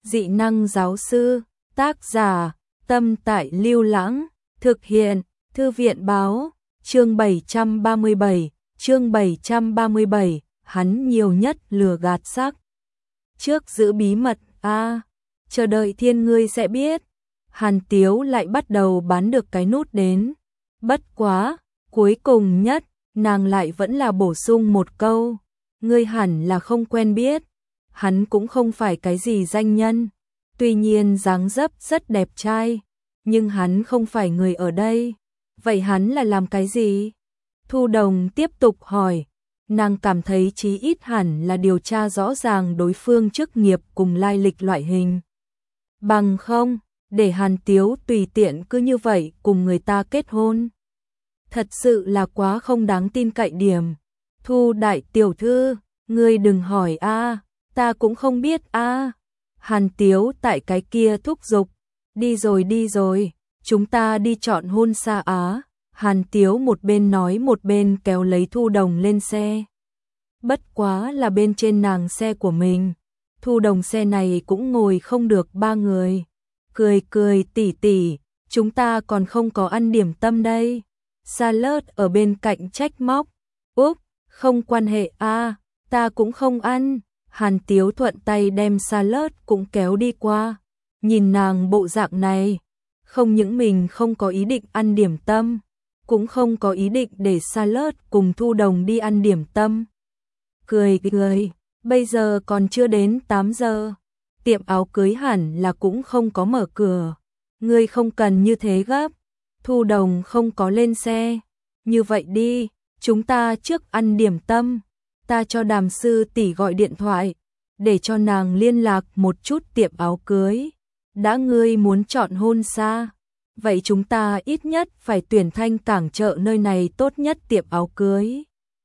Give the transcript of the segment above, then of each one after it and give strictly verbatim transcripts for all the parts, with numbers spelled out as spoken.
Dị năng giáo sư, tác giả, Tâm Tại Lưu Lãng, thực hiện, Thư viện báo, chương bảy trăm ba mươi bảy, chương bảy trăm ba mươi bảy, hắn nhiều nhất lừa gạt sắc. Trước giữ bí mật, a à, chờ đợi thiên ngươi sẽ biết. Hàn Tiếu lại bắt đầu bán được cái nút đến. Bất quá, cuối cùng nhất, nàng lại vẫn là bổ sung một câu. Ngươi hẳn là không quen biết. Hắn cũng không phải cái gì danh nhân. Tuy nhiên dáng dấp rất đẹp trai. Nhưng hắn không phải người ở đây. Vậy hắn là làm cái gì? Thu Đồng tiếp tục hỏi. Nàng cảm thấy chí ít hẳn là điều tra rõ ràng đối phương chức nghiệp cùng lai lịch loại hình. Bằng không, để Hàn Tiếu tùy tiện cứ như vậy cùng người ta kết hôn. Thật sự là quá không đáng tin cậy điểm. Thu đại tiểu thư, ngươi đừng hỏi a, ta cũng không biết a. Hàn Tiếu tại cái kia thúc giục. Đi rồi đi rồi, chúng ta đi chọn hôn xa á. Hàn Tiếu một bên nói một bên kéo lấy Thu Đồng lên xe. Bất quá là bên trên nàng xe của mình. Thu Đồng xe này cũng ngồi không được ba người. Cười cười tỉ tỉ, chúng ta còn không có ăn điểm tâm đây. Salad ở bên cạnh trách móc. Úp, không quan hệ a, ta cũng không ăn. Hàn Tiếu thuận tay đem salad cũng kéo đi qua. Nhìn nàng bộ dạng này, không những mình không có ý định ăn điểm tâm, cũng không có ý định để salad cùng Thu Đồng đi ăn điểm tâm. Cười cười, bây giờ còn chưa đến tám giờ. Tiệm áo cưới hẳn là cũng không có mở cửa. Ngươi không cần như thế gấp. Thu Đồng không có lên xe. Như vậy đi, chúng ta trước ăn điểm tâm. Ta cho Đàm sư tỷ gọi điện thoại, để cho nàng liên lạc một chút tiệm áo cưới. Đã ngươi muốn chọn hôn xa, vậy chúng ta ít nhất phải tuyển Thanh Cảng chợ nơi này tốt nhất tiệm áo cưới.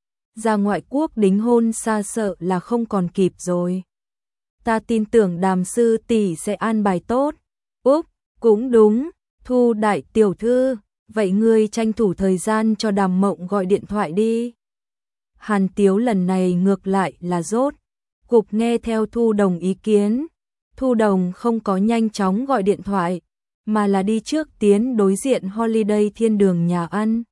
Ra ngoại quốc đính hôn xa sợ là không còn kịp rồi. Ta tin tưởng Đàm sư tỷ sẽ an bài tốt. Úp, cũng đúng, Thu đại tiểu thư, vậy ngươi tranh thủ thời gian cho Đàm Mộng gọi điện thoại đi. Hàn Tiếu lần này ngược lại là rốt cục nghe theo Thu Đồng ý kiến. Thu Đồng không có nhanh chóng gọi điện thoại, mà là đi trước tiến đối diện Holiday Thiên Đường nhà ăn.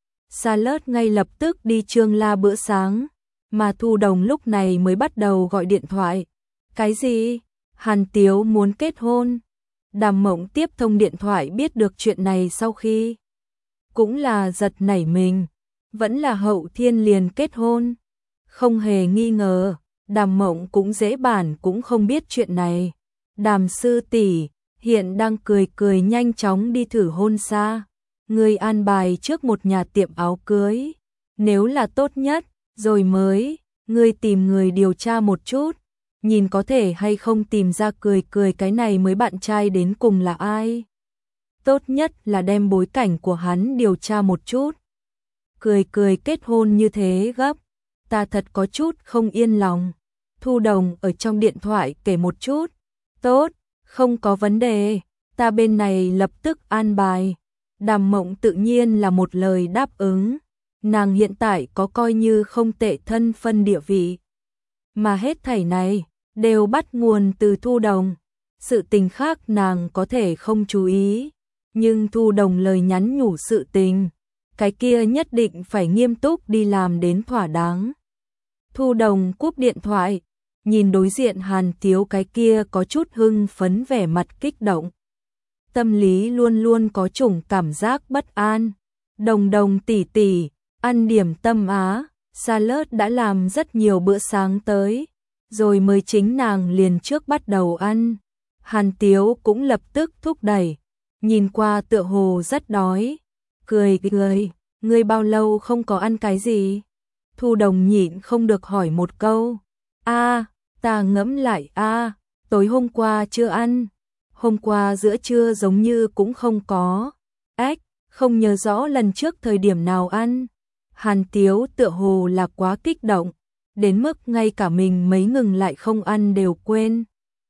Salad ngay lập tức đi Trương La bữa sáng, mà Thu Đồng lúc này mới bắt đầu gọi điện thoại. Cái gì? Hàn Tiếu muốn kết hôn. Đàm Mộng tiếp thông điện thoại biết được chuyện này sau khi cũng là giật nảy mình, vẫn là Hậu Thiên liền kết hôn. Không hề nghi ngờ, Đàm Mộng cũng dễ bản cũng không biết chuyện này. Đàm sư tỷ hiện đang cười cười nhanh chóng đi thử hôn xa. Người an bài trước một nhà tiệm áo cưới. Nếu là tốt nhất, rồi mới, người tìm người điều tra một chút. Nhìn có thể hay không tìm ra cười cười cái này mới bạn trai đến cùng là ai. Tốt nhất là đem bối cảnh của hắn điều tra một chút. Cười cười kết hôn như thế gấp, ta thật có chút không yên lòng. Thu Đồng ở trong điện thoại kể một chút. Tốt, không có vấn đề, ta bên này lập tức an bài. Đàm Mộng tự nhiên là một lời đáp ứng. Nàng hiện tại có coi như không tệ thân phân địa vị. Mà hết thảy này đều bắt nguồn từ Thu Đồng. Sự tình khác nàng có thể không chú ý, nhưng Thu Đồng lời nhắn nhủ sự tình, cái kia nhất định phải nghiêm túc đi làm đến thỏa đáng. Thu Đồng cúp điện thoại, nhìn đối diện Hàn Tiếu cái kia có chút hưng phấn vẻ mặt kích động. Tâm lý luôn luôn có chủng cảm giác bất an. Đồng Đồng tỷ tỷ, ăn điểm tâm á, Salad đã làm rất nhiều bữa sáng tới, rồi mới chính nàng liền trước bắt đầu ăn. Hàn Tiếu cũng lập tức thúc đẩy, nhìn qua tựa hồ rất đói. Cười cười, ngươi bao lâu không có ăn cái gì? Thu Đồng nhịn không được hỏi một câu. A, ta ngẫm lại a, tối hôm qua chưa ăn. Hôm qua giữa trưa giống như cũng không có. Ếch, không nhớ rõ lần trước thời điểm nào ăn. Hàn Tiếu tựa hồ là quá kích động, đến mức ngay cả mình mấy ngừng lại không ăn đều quên.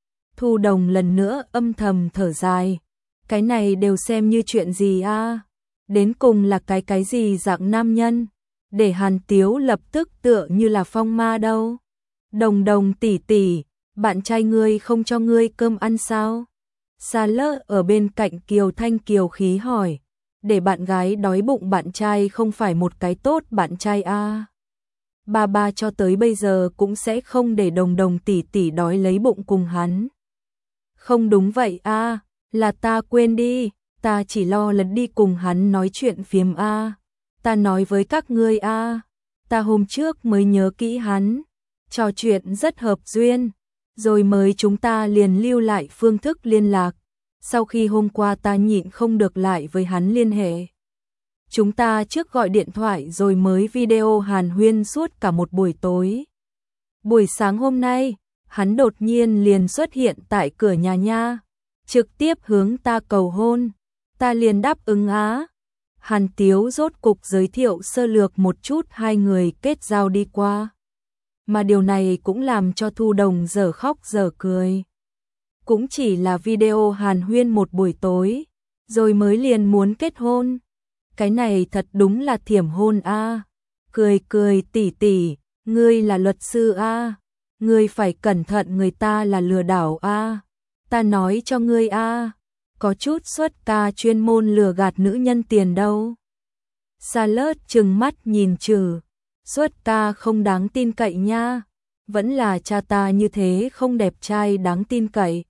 Thu Đồng lần nữa âm thầm thở dài. Cái này đều xem như chuyện gì a? Đến cùng là cái cái gì dạng nam nhân, để Hàn Tiếu lập tức tựa như là phong ma đâu. Đồng Đồng tỷ tỷ, Bạn trai ngươi không cho ngươi cơm ăn sao? Charlotte ở bên cạnh Kiều Thanh kiều khí hỏi, để bạn gái đói bụng bạn trai không phải một cái tốt bạn trai a. À. Ba ba cho tới bây giờ cũng sẽ không để Đồng Đồng tỷ tỷ đói lấy bụng cùng hắn. Không đúng vậy a, à, là ta quên đi, ta chỉ lo lần đi cùng hắn nói chuyện phiếm a. À. Ta nói với các ngươi a, à, ta hôm trước mới nhớ kỹ hắn, trò chuyện rất hợp duyên, rồi mới chúng ta liền lưu lại phương thức liên lạc. Sau khi hôm qua ta nhịn không được lại với hắn liên hệ. Chúng ta trước gọi điện thoại rồi mới video hàn huyên suốt cả một buổi tối. Buổi sáng hôm nay, hắn đột nhiên liền xuất hiện tại cửa nhà nha, trực tiếp hướng ta cầu hôn, ta liền đáp ứng á. Hàn Tiếu rốt cục giới thiệu sơ lược một chút hai người kết giao đi qua. Mà điều này cũng làm cho Thu Đồng dở khóc dở cười. Cũng chỉ là video hàn huyên một buổi tối, rồi mới liền muốn kết hôn. Cái này thật đúng là thiểm hôn a. À. Cười cười tỉ tỉ, ngươi là luật sư a, à. Ngươi phải cẩn thận người ta là lừa đảo a. À. Ta nói cho ngươi a, à. Có chút xuất ca chuyên môn lừa gạt nữ nhân tiền đâu. Charlotte trừng mắt nhìn Trừ, xuất ca không đáng tin cậy nha, vẫn là cha ta như thế không đẹp trai đáng tin cậy.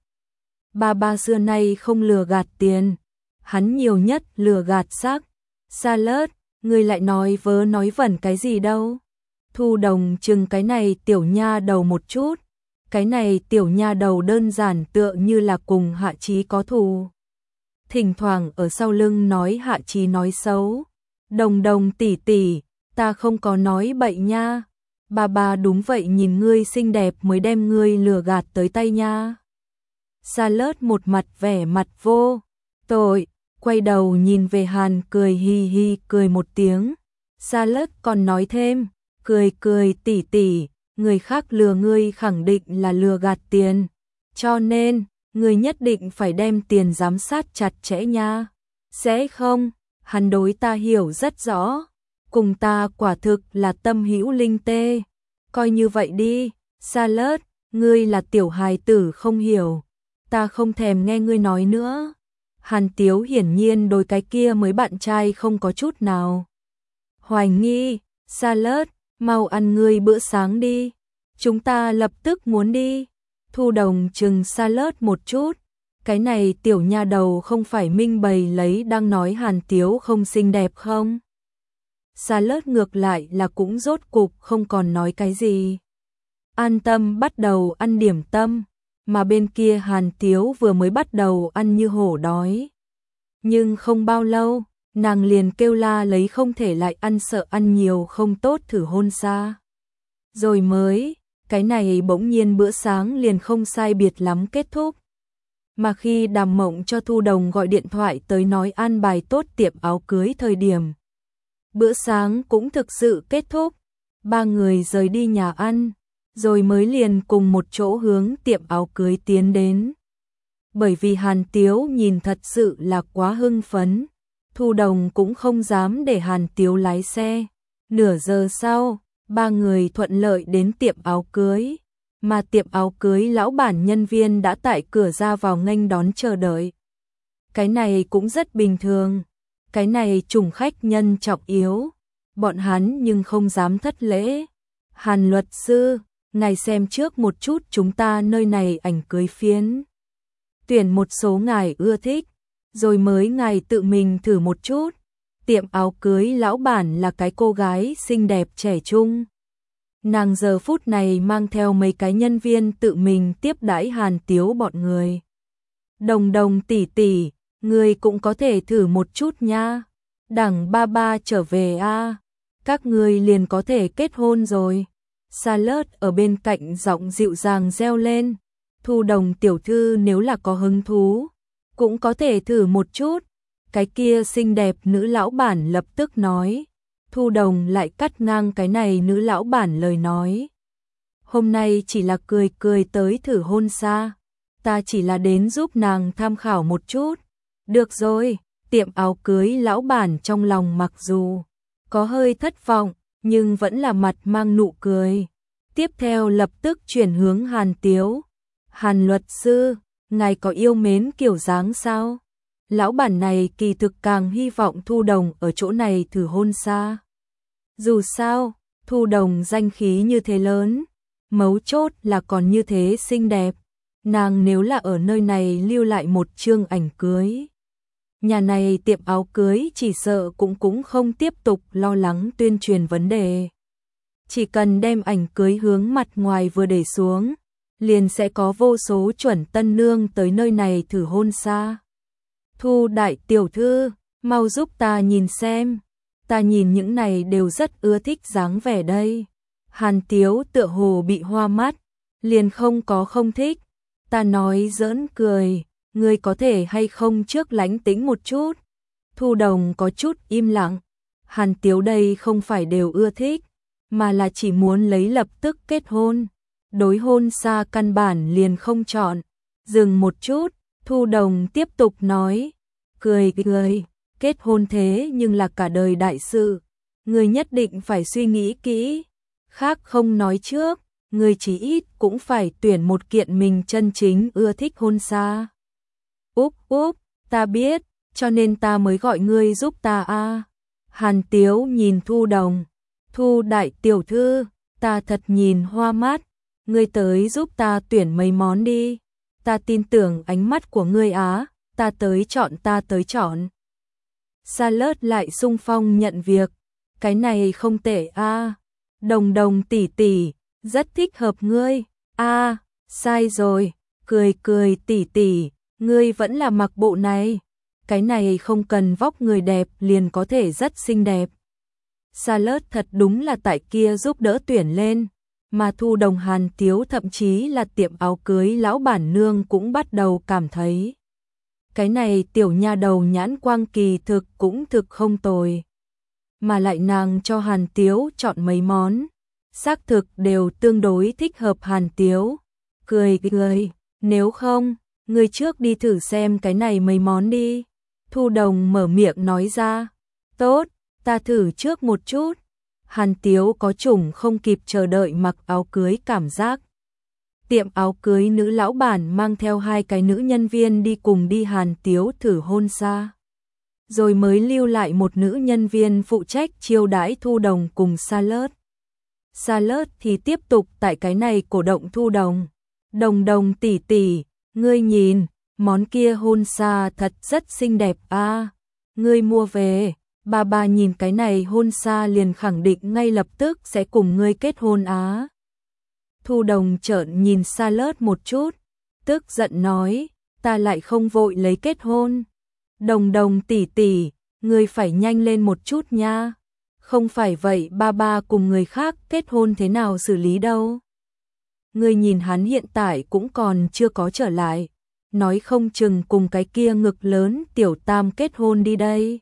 Ba ba xưa nay không lừa gạt tiền, hắn nhiều nhất lừa gạt xác. Charlotte, ngươi lại nói vớ nói vẩn cái gì đâu. Thu Đồng chừng cái này tiểu nha đầu một chút, cái này tiểu nha đầu đơn giản tựa như là cùng Hạ Chí có thù. Thỉnh thoảng ở sau lưng nói Hạ Chí nói xấu. Đồng Đồng tỷ tỷ, ta không có nói bậy nha. Bà bà đúng vậy, nhìn ngươi xinh đẹp mới đem ngươi lừa gạt tới tay nha. Charlotte một mặt vẻ mặt vô tội, quay đầu nhìn về Hàn cười hi hi cười một tiếng. Charlotte còn nói thêm, cười cười tỉ tỉ, người khác lừa ngươi khẳng định là lừa gạt tiền, cho nên ngươi nhất định phải đem tiền giám sát chặt chẽ nha. Sẽ không, hắn đối ta hiểu rất rõ, cùng ta quả thực là tâm hữu linh tê. Coi như vậy đi, Charlotte, ngươi là tiểu hài tử không hiểu, ta không thèm nghe ngươi nói nữa. Hàn Tiếu hiển nhiên đối cái kia mới bạn trai không có chút nào hoài nghi. Charlotte, mau ăn ngươi bữa sáng đi, chúng ta lập tức muốn đi. Thu Đồng chừng Charlotte một chút, cái này tiểu nha đầu không phải minh bày lấy đang nói Hàn Tiếu không xinh đẹp không? Charlotte ngược lại là cũng rốt cục không còn nói cái gì. An tâm bắt đầu ăn điểm tâm, mà bên kia Hàn Tiếu vừa mới bắt đầu ăn như hổ đói. Nhưng không bao lâu, nàng liền kêu la lấy không thể lại ăn, sợ ăn nhiều không tốt thử hôn xa. Rồi mới, cái này bỗng nhiên bữa sáng liền không sai biệt lắm kết thúc. Mà khi Đàm Mộng cho Thu Đồng gọi điện thoại tới nói an bài tốt tiệm áo cưới thời điểm, bữa sáng cũng thực sự kết thúc. Ba người rời đi nhà ăn, rồi mới liền cùng một chỗ hướng tiệm áo cưới tiến đến. Bởi vì Hàn Tiếu nhìn thật sự là quá hưng phấn, Thu Đồng cũng không dám để Hàn Tiếu lái xe. Nửa giờ sau, ba người thuận lợi đến tiệm áo cưới, mà tiệm áo cưới lão bản nhân viên đã tại cửa ra vào nghênh đón chờ đợi. Cái này cũng rất bình thường, cái này chủng khách nhân trọng yếu, bọn hắn nhưng không dám thất lễ. Hàn luật sư, ngài xem trước một chút chúng ta nơi này ảnh cưới phiến. Tuyển một số ngài ưa thích, rồi mới ngài tự mình thử một chút. Tiệm áo cưới lão bản là cái cô gái xinh đẹp trẻ trung. Nàng giờ phút này mang theo mấy cái nhân viên tự mình tiếp đãi Hàn Tiếu bọn người. Đồng Đồng tỷ tỷ, người cũng có thể thử một chút nha. Đẳng ba ba trở về a, các người liền có thể kết hôn rồi. Charlotte ở bên cạnh giọng dịu dàng reo lên. Thu Đồng tiểu thư nếu là có hứng thú, cũng có thể thử một chút. Cái kia xinh đẹp nữ lão bản lập tức nói. Thu Đồng lại cắt ngang cái này nữ lão bản lời nói. Hôm nay chỉ là cười cười tới thử hôn xa, ta chỉ là đến giúp nàng tham khảo một chút. Được rồi, tiệm áo cưới lão bản trong lòng mặc dù có hơi thất vọng, nhưng vẫn là mặt mang nụ cười. Tiếp theo lập tức chuyển hướng Hàn Tiếu. Hàn luật sư, ngài có yêu mến kiểu dáng sao? Lão bản này kỳ thực càng hy vọng Thu Đồng ở chỗ này thử hôn xa. Dù sao, Thu Đồng danh khí như thế lớn, mấu chốt là còn như thế xinh đẹp. Nàng nếu là ở nơi này lưu lại một chương ảnh cưới, nhà này tiệm áo cưới chỉ sợ cũng cũng không tiếp tục lo lắng tuyên truyền vấn đề. Chỉ cần đem ảnh cưới hướng mặt ngoài vừa để xuống, liền sẽ có vô số chuẩn tân nương tới nơi này thử hôn xa. Thu đại tiểu thư, mau giúp ta nhìn xem, ta nhìn những này đều rất ưa thích dáng vẻ đây. Hàn Tiếu tựa hồ bị hoa mắt, liền không có không thích. Ta nói giỡn cười, ngươi có thể hay không trước lánh tĩnh một chút. Thu Đồng có chút im lặng, Hàn Tiếu đây không phải đều ưa thích, mà là chỉ muốn lấy lập tức kết hôn. Đối hôn xa căn bản liền không chọn. Dừng một chút, Thu Đồng tiếp tục nói, cười cười, kết hôn thế nhưng là cả đời đại sự, người nhất định phải suy nghĩ kỹ, khác không nói trước, người chỉ ít cũng phải tuyển một kiện mình chân chính ưa thích hôn xa. Úp úp, ta biết, cho nên ta mới gọi ngươi giúp ta a. Hàn Tiếu nhìn Thu Đồng, Thu đại tiểu thư, ta thật nhìn hoa mắt, ngươi tới giúp ta tuyển mấy món đi, ta tin tưởng ánh mắt của ngươi á, ta tới chọn ta tới chọn. Salad lại sung phong nhận việc, cái này không tệ a. Đồng Đồng tỷ tỷ, rất thích hợp ngươi. A, sai rồi, cười cười tỷ tỷ, ngươi vẫn là mặc bộ này. Cái này không cần vóc người đẹp liền có thể rất xinh đẹp. Salad thật đúng là tại kia giúp đỡ tuyển lên, mà Thu Đồng Hàn Tiếu thậm chí là tiệm áo cưới lão bản nương cũng bắt đầu cảm thấy. Cái này tiểu nha đầu nhãn quang kỳ thực cũng thực không tồi. Mà lại nàng cho Hàn Tiếu chọn mấy món, xác thực đều tương đối thích hợp Hàn Tiếu. Cười cười, nếu không, người trước đi thử xem cái này mấy món đi. Thu Đồng mở miệng nói ra, tốt, ta thử trước một chút. Hàn Tiếu có chủng không kịp chờ đợi mặc áo cưới cảm giác. Tiệm áo cưới nữ lão bản mang theo hai cái nữ nhân viên đi cùng đi Hàn Tiếu thử hôn xa. Rồi mới lưu lại một nữ nhân viên phụ trách chiêu đãi Thu Đồng cùng Salad. Salad thì tiếp tục tại cái này cổ động Thu Đồng. Đồng Đồng tỷ tỷ, ngươi nhìn, món kia hôn xa thật rất xinh đẹp a. Ngươi mua về, bà bà nhìn cái này hôn xa liền khẳng định ngay lập tức sẽ cùng ngươi kết hôn á. Thu Đồng trợn nhìn Salad một chút, tức giận nói, ta lại không vội lấy kết hôn. Đồng Đồng tỷ tỷ, ngươi phải nhanh lên một chút nha. Không phải vậy ba ba cùng người khác kết hôn thế nào xử lý đâu. Ngươi nhìn hắn hiện tại cũng còn chưa có trở lại, nói không chừng cùng cái kia ngực lớn tiểu tam kết hôn đi đây.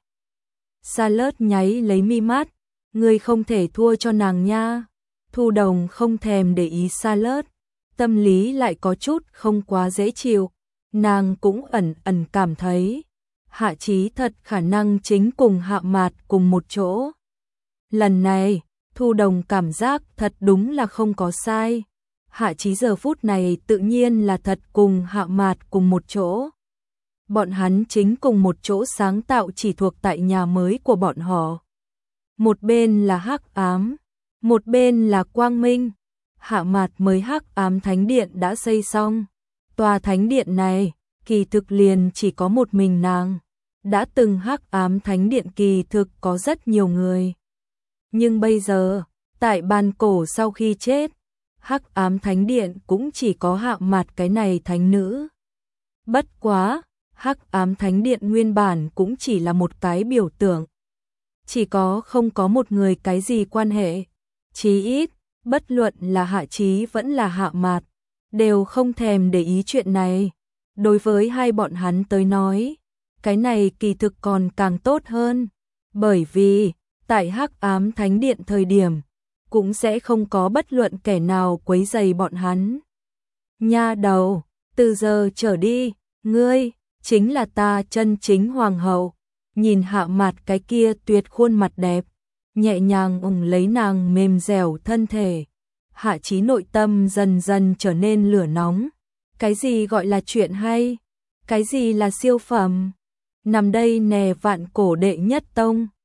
Salad nháy lấy mi mắt, ngươi không thể thua cho nàng nha. Thu Đồng không thèm để ý Salad, tâm lý lại có chút không quá dễ chịu, nàng cũng ẩn ẩn cảm thấy Hạ Chí thật khả năng chính cùng Hạ Mạt cùng một chỗ. Lần này, Thu Đồng cảm giác thật đúng là không có sai. Hạ Chí giờ phút này tự nhiên là thật cùng Hạ Mạt cùng một chỗ. Bọn hắn chính cùng một chỗ sáng tạo chỉ thuộc tại nhà mới của bọn họ. Một bên là hắc ám, một bên là quang minh. Hạ Mạt mới hắc ám thánh điện đã xây xong. Tòa thánh điện này, kỳ thực liền chỉ có một mình nàng. Đã từng hắc ám thánh điện kỳ thực có rất nhiều người. Nhưng bây giờ, tại bàn cổ sau khi chết, hắc ám thánh điện cũng chỉ có Hạ Mạt cái này thánh nữ. Bất quá, hắc ám thánh điện nguyên bản cũng chỉ là một cái biểu tượng. Chỉ có không có một người cái gì quan hệ. Chí ít, bất luận là Hạ Chí vẫn là Hạ Mạt, đều không thèm để ý chuyện này. Đối với hai bọn hắn tới nói, cái này kỳ thực còn càng tốt hơn. Bởi vì, tại hắc ám thánh điện thời điểm, cũng sẽ không có bất luận kẻ nào quấy rầy bọn hắn. Nha đầu, từ giờ trở đi, ngươi chính là ta chân chính hoàng hậu. Nhìn Hạ Mạt cái kia tuyệt khuôn mặt đẹp, nhẹ nhàng ủng lấy nàng mềm dẻo thân thể. Hạ Chí nội tâm dần dần trở nên lửa nóng, Cái gì gọi là chuyện hay? Cái gì là siêu phẩm? Nằm đây nè vạn cổ đệ nhất tông.